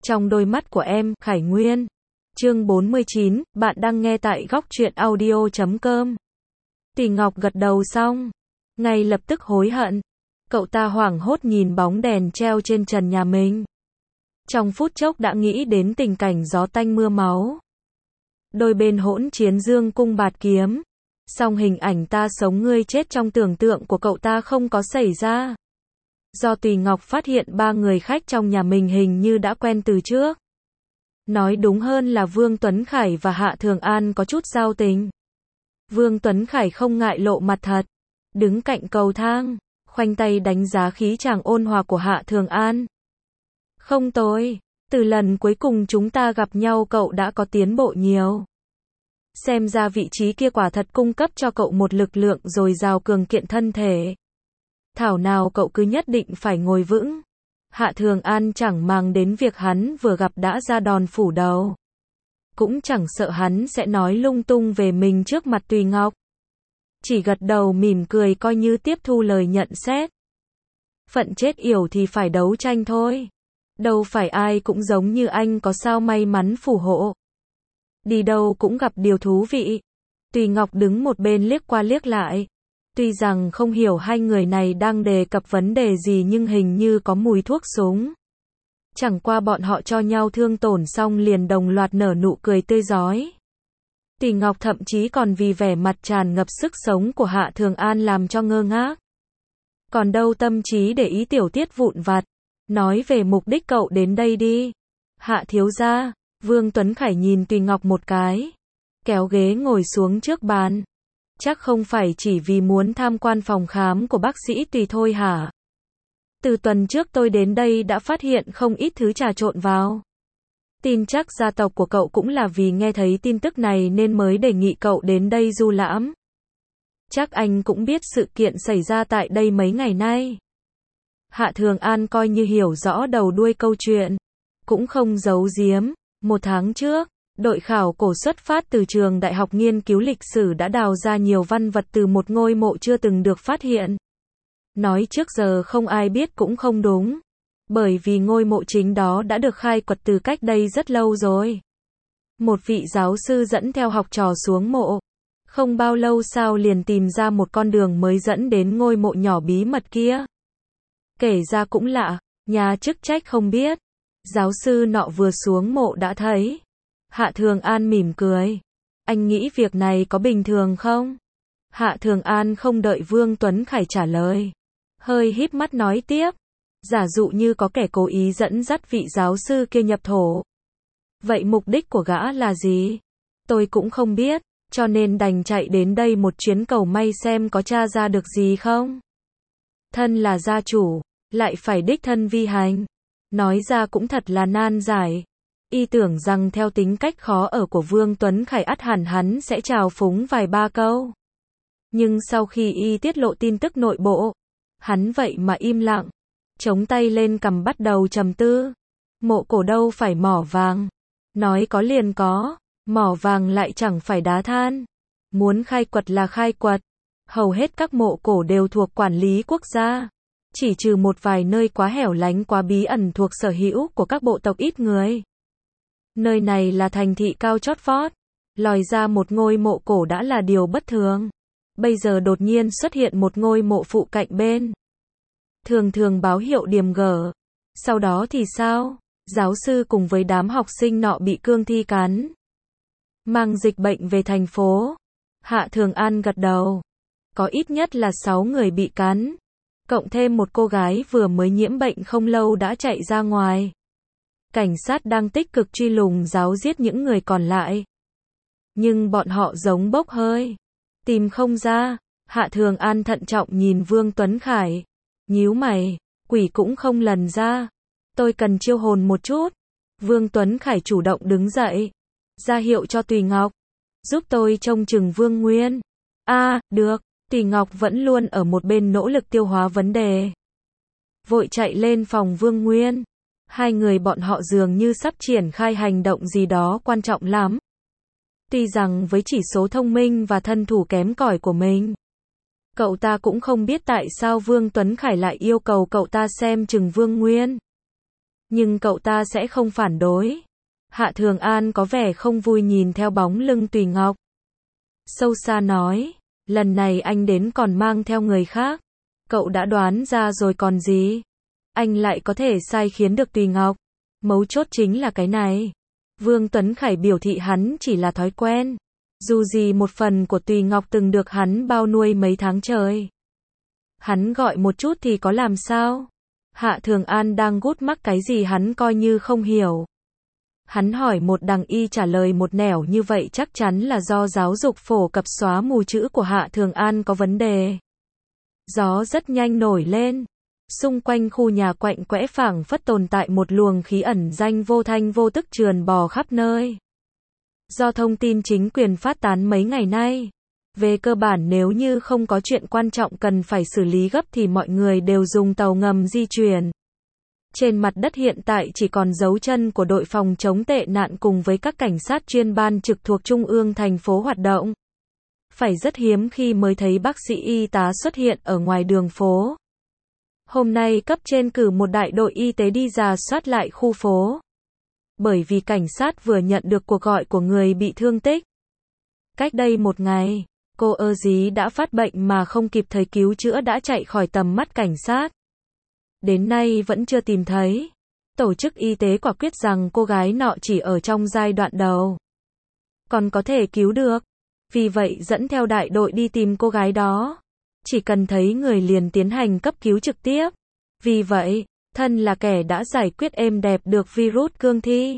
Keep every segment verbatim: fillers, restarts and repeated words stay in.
Trong đôi mắt của em, Khải Nguyên. Chương bốn mươi chín, bạn đang nghe tại góc truyện audio chấm com. Tỷ Ngọc gật đầu xong, ngay lập tức hối hận. Cậu ta hoảng hốt nhìn bóng đèn treo trên trần nhà mình. Trong phút chốc đã nghĩ đến tình cảnh gió tanh mưa máu. Đôi bên hỗn chiến dương cung bạt kiếm. Song hình ảnh ta sống ngươi chết trong tưởng tượng của cậu ta không có xảy ra. Do Tùy Ngọc phát hiện ba người khách trong nhà mình hình như đã quen từ trước. Nói đúng hơn là Vương Tuấn Khải và Hạ Thường An có chút giao tình. Vương Tuấn Khải không ngại lộ mặt thật, đứng cạnh cầu thang, khoanh tay đánh giá khí chàng ôn hòa của Hạ Thường An. Không tồi, từ lần cuối cùng chúng ta gặp nhau cậu đã có tiến bộ nhiều. Xem ra vị trí kia quả thật cung cấp cho cậu một lực lượng dồi dào cường kiện thân thể. Thảo nào cậu cứ nhất định phải ngồi vững. Hạ Thường An chẳng màng đến việc hắn vừa gặp đã ra đòn phủ đầu. Cũng chẳng sợ hắn sẽ nói lung tung về mình trước mặt Tùy Ngọc. Chỉ gật đầu mỉm cười coi như tiếp thu lời nhận xét. Phận chết yểu thì phải đấu tranh thôi. Đâu phải ai cũng giống như anh có sao may mắn phù hộ. Đi đâu cũng gặp điều thú vị. Tùy Ngọc đứng một bên liếc qua liếc lại. Tuy rằng không hiểu hai người này đang đề cập vấn đề gì nhưng hình như có mùi thuốc súng. Chẳng qua bọn họ cho nhau thương tổn xong liền đồng loạt nở nụ cười tươi rói. Tùy Ngọc thậm chí còn vì vẻ mặt tràn ngập sức sống của Hạ Thường An làm cho ngơ ngác. Còn đâu tâm trí để ý tiểu tiết vụn vặt. Nói về mục đích cậu đến đây đi. Hạ thiếu gia, Vương Tuấn Khải nhìn Tùy Ngọc một cái. Kéo ghế ngồi xuống trước bàn. Chắc không phải chỉ vì muốn tham quan phòng khám của bác sĩ Tùy thôi hả? Từ tuần trước tôi đến đây đã phát hiện không ít thứ trà trộn vào. Tin chắc gia tộc của cậu cũng là vì nghe thấy tin tức này nên mới đề nghị cậu đến đây du lãm. Chắc anh cũng biết sự kiện xảy ra tại đây mấy ngày nay. Hạ Thường An coi như hiểu rõ đầu đuôi câu chuyện. Cũng không giấu giếm, một tháng trước, đội khảo cổ xuất phát từ trường Đại học Nghiên cứu Lịch sử đã đào ra nhiều văn vật từ một ngôi mộ chưa từng được phát hiện. Nói trước giờ không ai biết cũng không đúng. Bởi vì ngôi mộ chính đó đã được khai quật từ cách đây rất lâu rồi. Một vị giáo sư dẫn theo học trò xuống mộ. Không bao lâu sau liền tìm ra một con đường mới dẫn đến ngôi mộ nhỏ bí mật kia. Kể ra cũng lạ, nhà chức trách không biết. Giáo sư nọ vừa xuống mộ đã thấy. Hạ Thường An mỉm cười. Anh nghĩ việc này có bình thường không? Hạ Thường An không đợi Vương Tuấn Khải trả lời. Hơi híp mắt nói tiếp. Giả dụ như có kẻ cố ý dẫn dắt vị giáo sư kia nhập thổ. Vậy mục đích của gã là gì? Tôi cũng không biết, cho nên đành chạy đến đây một chuyến cầu may xem có tra ra được gì không. Thân là gia chủ, lại phải đích thân vi hành. Nói ra cũng thật là nan giải. Y tưởng rằng theo tính cách khó ở của Vương Tuấn Khải ắt hẳn hắn sẽ trào phúng vài ba câu. Nhưng sau khi Y tiết lộ tin tức nội bộ, hắn vậy mà im lặng, chống tay lên cằm bắt đầu trầm tư. Mộ cổ đâu phải mỏ vàng. Nói có liền có, mỏ vàng lại chẳng phải đá than. Muốn khai quật là khai quật. Hầu hết các mộ cổ đều thuộc quản lý quốc gia. Chỉ trừ một vài nơi quá hẻo lánh quá bí ẩn thuộc sở hữu của các bộ tộc ít người. Nơi này là thành thị cao chót vót. Lòi ra một ngôi mộ cổ đã là điều bất thường. Bây giờ đột nhiên xuất hiện một ngôi mộ phụ cạnh bên. Thường thường báo hiệu điềm gở. Sau đó thì sao? Giáo sư cùng với đám học sinh nọ bị cương thi cắn. Mang dịch bệnh về thành phố. Hạ Thường An gật đầu. Có ít nhất là sáu người bị cắn. Cộng thêm một cô gái vừa mới nhiễm bệnh không lâu đã chạy ra ngoài. Cảnh sát đang tích cực truy lùng giáo giết những người còn lại. Nhưng bọn họ giống bốc hơi. Tìm không ra. Hạ Thường An thận trọng nhìn Vương Tuấn Khải. Nhíu mày. Quỷ cũng không lần ra. Tôi cần chiêu hồn một chút. Vương Tuấn Khải chủ động đứng dậy. Ra hiệu cho Tùy Ngọc. Giúp tôi trông chừng Vương Nguyên. A, à, được. Tùy Ngọc vẫn luôn ở một bên nỗ lực tiêu hóa vấn đề. Vội chạy lên phòng Vương Nguyên. Hai người bọn họ dường như sắp triển khai hành động gì đó quan trọng lắm. Tuy rằng với chỉ số thông minh và thân thủ kém cỏi của mình, cậu ta cũng không biết tại sao Vương Tuấn Khải lại yêu cầu cậu ta xem chừng Vương Nguyên. Nhưng cậu ta sẽ không phản đối. Hạ Thường An có vẻ không vui nhìn theo bóng lưng Tùy Ngọc. Sâu xa nói, lần này anh đến còn mang theo người khác. Cậu đã đoán ra rồi còn gì. Anh lại có thể sai khiến được Tùy Ngọc. Mấu chốt chính là cái này. Vương Tuấn Khải biểu thị hắn chỉ là thói quen. Dù gì một phần của Tùy Ngọc từng được hắn bao nuôi mấy tháng trời. Hắn gọi một chút thì có làm sao? Hạ Thường An đang gút mắc cái gì hắn coi như không hiểu. Hắn hỏi một đằng y trả lời một nẻo như vậy chắc chắn là do giáo dục phổ cập xóa mù chữ của Hạ Thường An có vấn đề. Gió rất nhanh nổi lên. Xung quanh khu nhà quạnh quẽ phảng phất tồn tại một luồng khí ẩn danh vô thanh vô tức trườn bò khắp nơi. Do thông tin chính quyền phát tán mấy ngày nay, về cơ bản nếu như không có chuyện quan trọng cần phải xử lý gấp thì mọi người đều dùng tàu ngầm di chuyển. Trên mặt đất hiện tại chỉ còn dấu chân của đội phòng chống tệ nạn cùng với các cảnh sát chuyên ban trực thuộc trung ương thành phố hoạt động. Phải rất hiếm khi mới thấy bác sĩ y tá xuất hiện ở ngoài đường phố. Hôm nay cấp trên cử một đại đội y tế đi rà soát lại khu phố. Bởi vì cảnh sát vừa nhận được cuộc gọi của người bị thương tích. Cách đây một ngày, cô ơ dí đã phát bệnh mà không kịp thời cứu chữa đã chạy khỏi tầm mắt cảnh sát. Đến nay vẫn chưa tìm thấy. Tổ chức y tế quả quyết rằng cô gái nọ chỉ ở trong giai đoạn đầu. Còn có thể cứu được. Vì vậy dẫn theo đại đội đi tìm cô gái đó. Chỉ cần thấy người liền tiến hành cấp cứu trực tiếp. Vì vậy, thân là kẻ đã giải quyết êm đẹp được virus cương thi.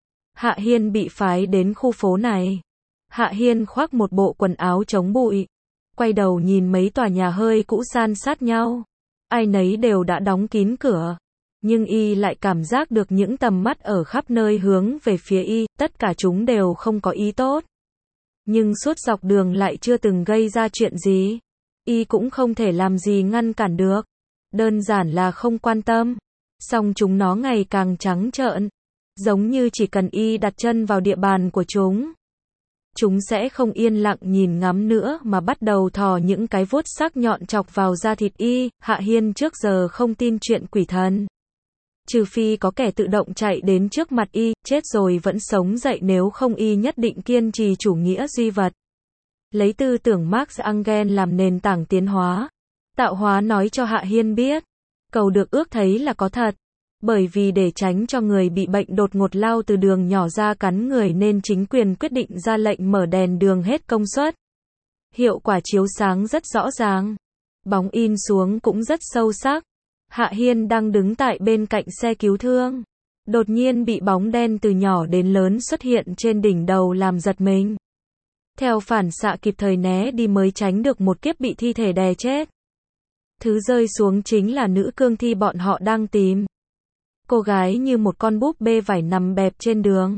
Hạ Hiên bị phái đến khu phố này. Hạ Hiên khoác một bộ quần áo chống bụi. Quay đầu nhìn mấy tòa nhà hơi cũ san sát nhau. Ai nấy đều đã đóng kín cửa. Nhưng y lại cảm giác được những tầm mắt ở khắp nơi hướng về phía y, tất cả chúng đều không có ý tốt. Nhưng suốt dọc đường lại chưa từng gây ra chuyện gì. Y cũng không thể làm gì ngăn cản được. Đơn giản là không quan tâm. Song chúng nó ngày càng trắng trợn. Giống như chỉ cần y đặt chân vào địa bàn của chúng. Chúng sẽ không yên lặng nhìn ngắm nữa mà bắt đầu thò những cái vuốt sắc nhọn chọc vào da thịt y. Hạ Hiên trước giờ không tin chuyện quỷ thần. Trừ phi có kẻ tự động chạy đến trước mặt y, chết rồi vẫn sống dậy, nếu không y nhất định kiên trì chủ nghĩa duy vật. Lấy tư tưởng Marx Engels làm nền tảng tiến hóa. Tạo hóa nói cho Hạ Hiên biết. Cầu được ước thấy là có thật. Bởi vì để tránh cho người bị bệnh đột ngột lao từ đường nhỏ ra cắn người nên chính quyền quyết định ra lệnh mở đèn đường hết công suất. Hiệu quả chiếu sáng rất rõ ràng. Bóng in xuống cũng rất sâu sắc. Hạ Hiên đang đứng tại bên cạnh xe cứu thương. Đột nhiên bị bóng đen từ nhỏ đến lớn xuất hiện trên đỉnh đầu làm giật mình. Theo phản xạ kịp thời né đi mới tránh được một kiếp bị thi thể đè chết. Thứ rơi xuống chính là nữ cương thi bọn họ đang tìm. Cô gái như một con búp bê vải nằm bẹp trên đường.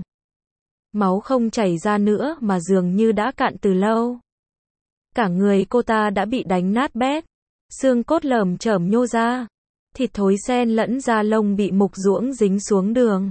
Máu không chảy ra nữa mà dường như đã cạn từ lâu. Cả người cô ta đã bị đánh nát bét. Xương cốt lởm chởm nhô ra. Thịt thối xen lẫn da lông bị mục ruỗng dính xuống đường.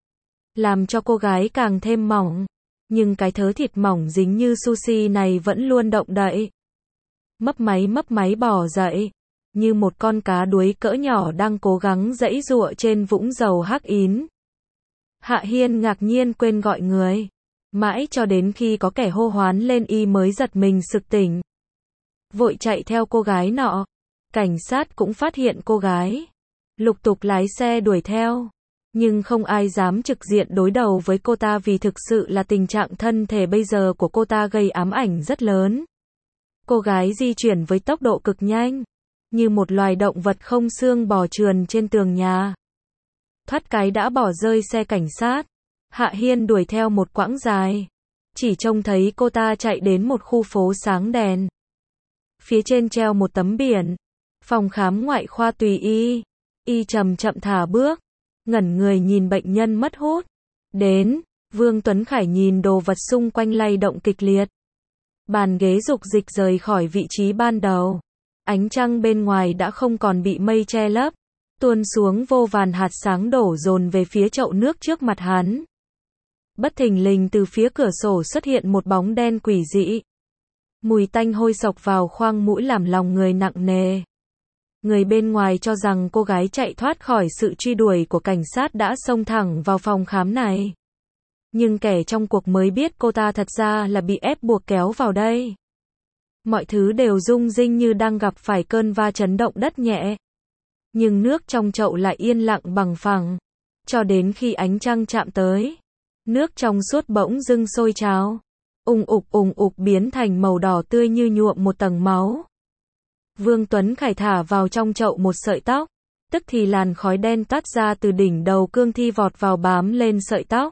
Làm cho cô gái càng thêm mỏng. Nhưng cái thớ thịt mỏng dính như sushi này vẫn luôn động đậy. Mấp máy mấp máy bò dậy. Như một con cá đuối cỡ nhỏ đang cố gắng giãy giụa trên vũng dầu hắc ín. Hạ Hiên ngạc nhiên quên gọi người. Mãi cho đến khi có kẻ hô hoán lên y mới giật mình sực tỉnh. Vội chạy theo cô gái nọ. Cảnh sát cũng phát hiện cô gái. Lục tục lái xe đuổi theo. Nhưng không ai dám trực diện đối đầu với cô ta vì thực sự là tình trạng thân thể bây giờ của cô ta gây ám ảnh rất lớn. Cô gái di chuyển với tốc độ cực nhanh. Như một loài động vật không xương bò trườn trên tường nhà. Thoát cái đã bỏ rơi xe cảnh sát. Hạ Hiên đuổi theo một quãng dài. Chỉ trông thấy cô ta chạy đến một khu phố sáng đèn. Phía trên treo một tấm biển. Phòng khám ngoại khoa Tùy Y. Y chậm chậm thả bước. Ngẩn người nhìn bệnh nhân mất hút. Đến. Vương Tuấn Khải nhìn đồ vật xung quanh lay động kịch liệt. Bàn ghế dục dịch rời khỏi vị trí ban đầu. Ánh trăng bên ngoài đã không còn bị mây che lấp. Tuôn xuống vô vàn hạt sáng đổ dồn về phía chậu nước trước mặt hắn. Bất thình lình từ phía cửa sổ xuất hiện một bóng đen quỷ dị. Mùi tanh hôi sộc vào khoang mũi làm lòng người nặng nề. Người bên ngoài cho rằng cô gái chạy thoát khỏi sự truy đuổi của cảnh sát đã xông thẳng vào phòng khám này. Nhưng kẻ trong cuộc mới biết cô ta thật ra là bị ép buộc kéo vào đây. Mọi thứ đều rung rinh như đang gặp phải cơn va chấn động đất nhẹ. Nhưng nước trong chậu lại yên lặng bằng phẳng. Cho đến khi ánh trăng chạm tới, nước trong suốt bỗng dưng sôi trào. Ùng ục ùng ục biến thành màu đỏ tươi như nhuộm một tầng máu. Vương Tuấn Khải thả vào trong chậu một sợi tóc. Tức thì làn khói đen toát ra từ đỉnh đầu cương thi vọt vào bám lên sợi tóc.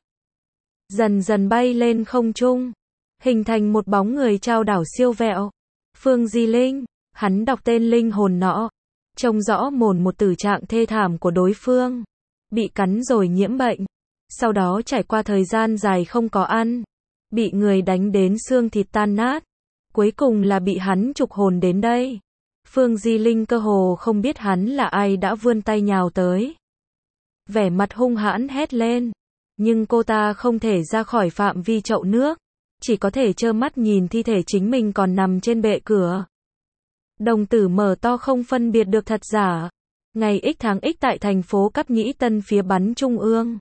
Dần dần bay lên không trung. Hình thành một bóng người trao đảo siêu vẹo. Phương Di Linh. Hắn đọc tên linh hồn nọ. Trông rõ mồn một tử trạng thê thảm của đối phương. Bị cắn rồi nhiễm bệnh. Sau đó trải qua thời gian dài không có ăn. Bị người đánh đến xương thịt tan nát. Cuối cùng là bị hắn trục hồn đến đây. Phương Di Linh cơ hồ không biết hắn là ai đã vươn tay nhào tới. Vẻ mặt hung hãn hét lên. Nhưng cô ta không thể ra khỏi phạm vi chậu nước. Chỉ có thể trơ mắt nhìn thi thể chính mình còn nằm trên bệ cửa. Đồng tử mở to không phân biệt được thật giả. Ngày X tháng X tại thành phố Cáp Nhĩ Tân phía bắn Trung ương.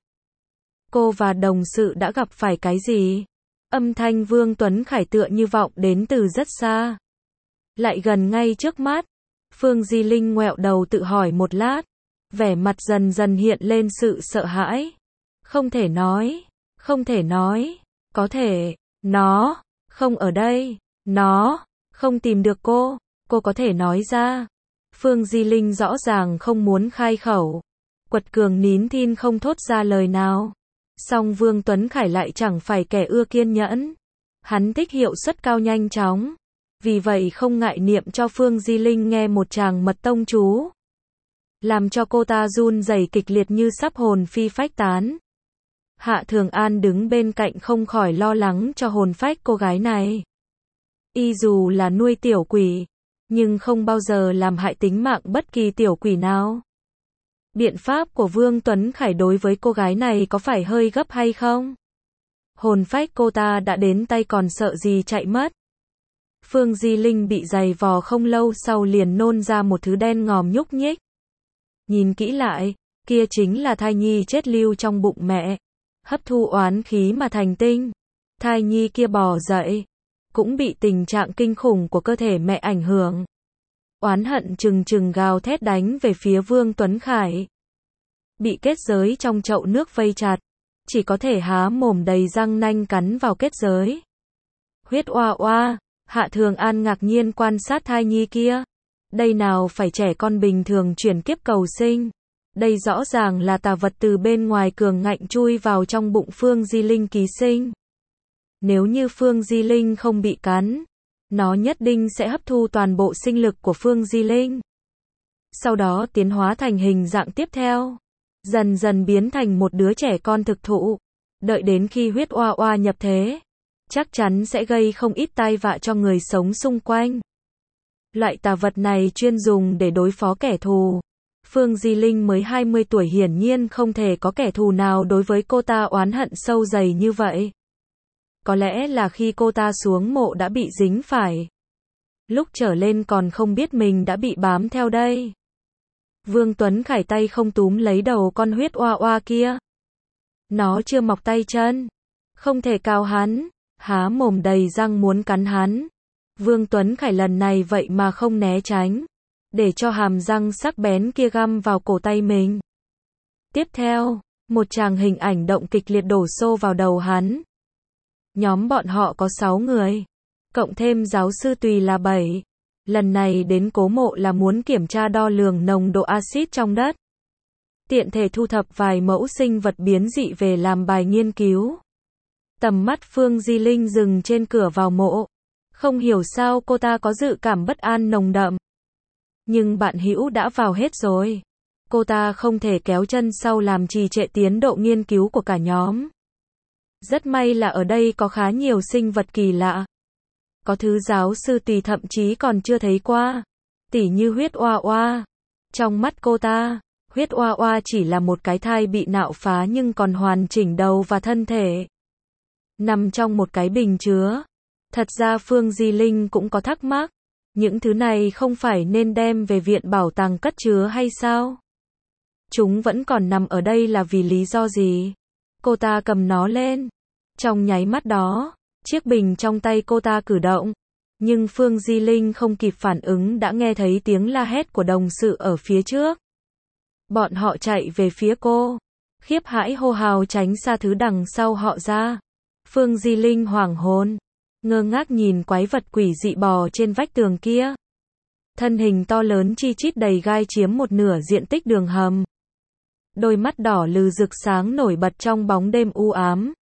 Cô và đồng sự đã gặp phải cái gì? Âm thanh Vương Tuấn Khải tựa như vọng đến từ rất xa. Lại gần ngay trước mắt. Phương Di Linh ngoẹo đầu tự hỏi một lát. Vẻ mặt dần dần hiện lên sự sợ hãi. Không thể nói. Không thể nói. Có thể. Nó. Không ở đây. Nó. Không tìm được cô. Cô có thể nói ra. Phương Di Linh rõ ràng không muốn khai khẩu. Quật cường nín thinh không thốt ra lời nào. Song Vương Tuấn Khải lại chẳng phải kẻ ưa kiên nhẫn. Hắn thích hiệu suất cao nhanh chóng. Vì vậy không ngại niệm cho Phương Di Linh nghe một tràng mật tông chú. Làm cho cô ta run rẩy kịch liệt như sắp hồn phi phách tán. Hạ Thường An đứng bên cạnh không khỏi lo lắng cho hồn phách cô gái này. Y dù là nuôi tiểu quỷ, nhưng không bao giờ làm hại tính mạng bất kỳ tiểu quỷ nào. Biện pháp của Vương Tuấn Khải đối với cô gái này có phải hơi gấp hay không? Hồn phách cô ta đã đến tay còn sợ gì chạy mất. Phương Di Linh bị giày vò không lâu sau liền nôn ra một thứ đen ngòm nhúc nhích. Nhìn kỹ lại, kia chính là thai nhi chết lưu trong bụng mẹ. Hấp thu oán khí mà thành tinh. Thai nhi kia bò dậy. Cũng bị tình trạng kinh khủng của cơ thể mẹ ảnh hưởng. Oán hận trừng trừng gào thét đánh về phía Vương Tuấn Khải. Bị kết giới trong chậu nước vây chặt. Chỉ có thể há mồm đầy răng nanh cắn vào kết giới. Huyết oa oa. Hạ Thường An ngạc nhiên quan sát thai nhi kia. Đây nào phải trẻ con bình thường chuyển kiếp cầu sinh. Đây rõ ràng là tà vật từ bên ngoài cường ngạnh chui vào trong bụng Phương Di Linh ký sinh. Nếu như Phương Di Linh không bị cắn, nó nhất định sẽ hấp thu toàn bộ sinh lực của Phương Di Linh. Sau đó tiến hóa thành hình dạng tiếp theo. Dần dần biến thành một đứa trẻ con thực thụ. Đợi đến khi huyết oa oa nhập thế. Chắc chắn sẽ gây không ít tai vạ cho người sống xung quanh. Loại tà vật này chuyên dùng để đối phó kẻ thù. Phương Di Linh mới hai mươi tuổi hiển nhiên không thể có kẻ thù nào đối với cô ta oán hận sâu dày như vậy. Có lẽ là khi cô ta xuống mộ đã bị dính phải. Lúc trở lên còn không biết mình đã bị bám theo đây. Vương Tuấn Khải tay không túm lấy đầu con huyết oa oa kia. Nó chưa mọc tay chân. Không thể cào hắn. Há mồm đầy răng muốn cắn hắn. Vương Tuấn Khải lần này vậy mà không né tránh. Để cho hàm răng sắc bén kia găm vào cổ tay mình. Tiếp theo, một tràng hình ảnh động kịch liệt đổ xô vào đầu hắn. Nhóm bọn họ có sáu người. Cộng thêm giáo sư Tùy là bảy. Lần này đến cố mộ là muốn kiểm tra đo lường nồng độ axit trong đất. Tiện thể thu thập vài mẫu sinh vật biến dị về làm bài nghiên cứu. Tầm mắt Phương Di Linh dừng trên cửa vào mộ. Không hiểu sao cô ta có dự cảm bất an nồng đậm. Nhưng bạn hữu đã vào hết rồi. Cô ta không thể kéo chân sau làm trì trệ tiến độ nghiên cứu của cả nhóm. Rất may là ở đây có khá nhiều sinh vật kỳ lạ. Có thứ giáo sư Tùy thậm chí còn chưa thấy qua. Tỉ như huyết oa oa. Trong mắt cô ta, huyết oa oa chỉ là một cái thai bị nạo phá nhưng còn hoàn chỉnh đầu và thân thể. Nằm trong một cái bình chứa. Thật ra Phương Di Linh cũng có thắc mắc. Những thứ này không phải nên đem về viện bảo tàng cất chứa hay sao? Chúng vẫn còn nằm ở đây là vì lý do gì? Cô ta cầm nó lên. Trong nháy mắt đó, chiếc bình trong tay cô ta cử động. Nhưng Phương Di Linh không kịp phản ứng đã nghe thấy tiếng la hét của đồng sự ở phía trước. Bọn họ chạy về phía cô. Khiếp hãi hô hào tránh xa thứ đằng sau họ ra. Phương Di Linh hoảng hồn. Ngơ ngác nhìn quái vật quỷ dị bò trên vách tường kia. Thân hình to lớn chi chít đầy gai chiếm một nửa diện tích đường hầm. Đôi mắt đỏ lừ rực sáng nổi bật trong bóng đêm u ám.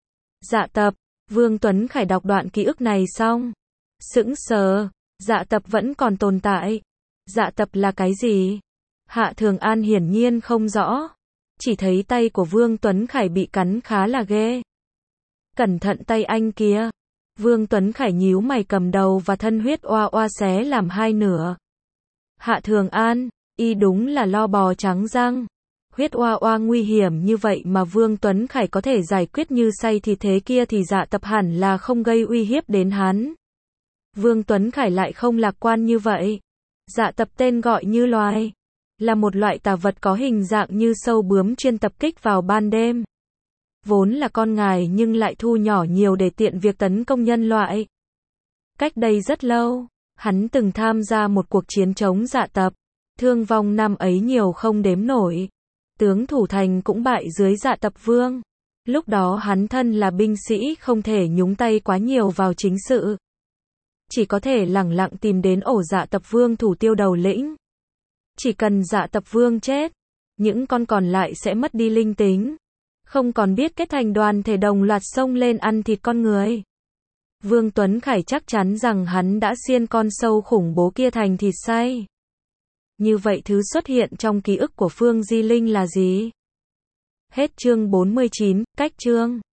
Dạ Tập, Vương Tuấn Khải đọc đoạn ký ức này xong. Sững sờ, Dạ Tập vẫn còn tồn tại. Dạ Tập là cái gì? Hạ Thường An hiển nhiên không rõ. Chỉ thấy tay của Vương Tuấn Khải bị cắn khá là ghê. Cẩn thận tay anh kia. Vương Tuấn Khải nhíu mày cầm đầu và thân huyết oa oa xé làm hai nửa. Hạ Thường An, y đúng là lo bò trắng răng. Huyết oa oa nguy hiểm như vậy mà Vương Tuấn Khải có thể giải quyết như say thì thế kia thì Dạ Tập hẳn là không gây uy hiếp đến hắn. Vương Tuấn Khải lại không lạc quan như vậy. Dạ Tập tên gọi như loài. Là một loại tà vật có hình dạng như sâu bướm chuyên tập kích vào ban đêm. Vốn là con ngài nhưng lại thu nhỏ nhiều để tiện việc tấn công nhân loại. Cách đây rất lâu, hắn từng tham gia một cuộc chiến chống Dạ Tập. Thương vong năm ấy nhiều không đếm nổi. Tướng thủ thành cũng bại dưới Dạ Tập Vương. Lúc đó hắn thân là binh sĩ không thể nhúng tay quá nhiều vào chính sự. Chỉ có thể lẳng lặng tìm đến ổ Dạ Tập Vương thủ tiêu đầu lĩnh. Chỉ cần Dạ Tập Vương chết, những con còn lại sẽ mất đi linh tính. Không còn biết kết thành đoàn thể đồng loạt xông lên ăn thịt con người. Vương Tuấn Khải chắc chắn rằng hắn đã xiên con sâu khủng bố kia thành thịt xay. Như vậy thứ xuất hiện trong ký ức của Phương Di Linh là gì? Hết chương bốn mươi chín, cách chương.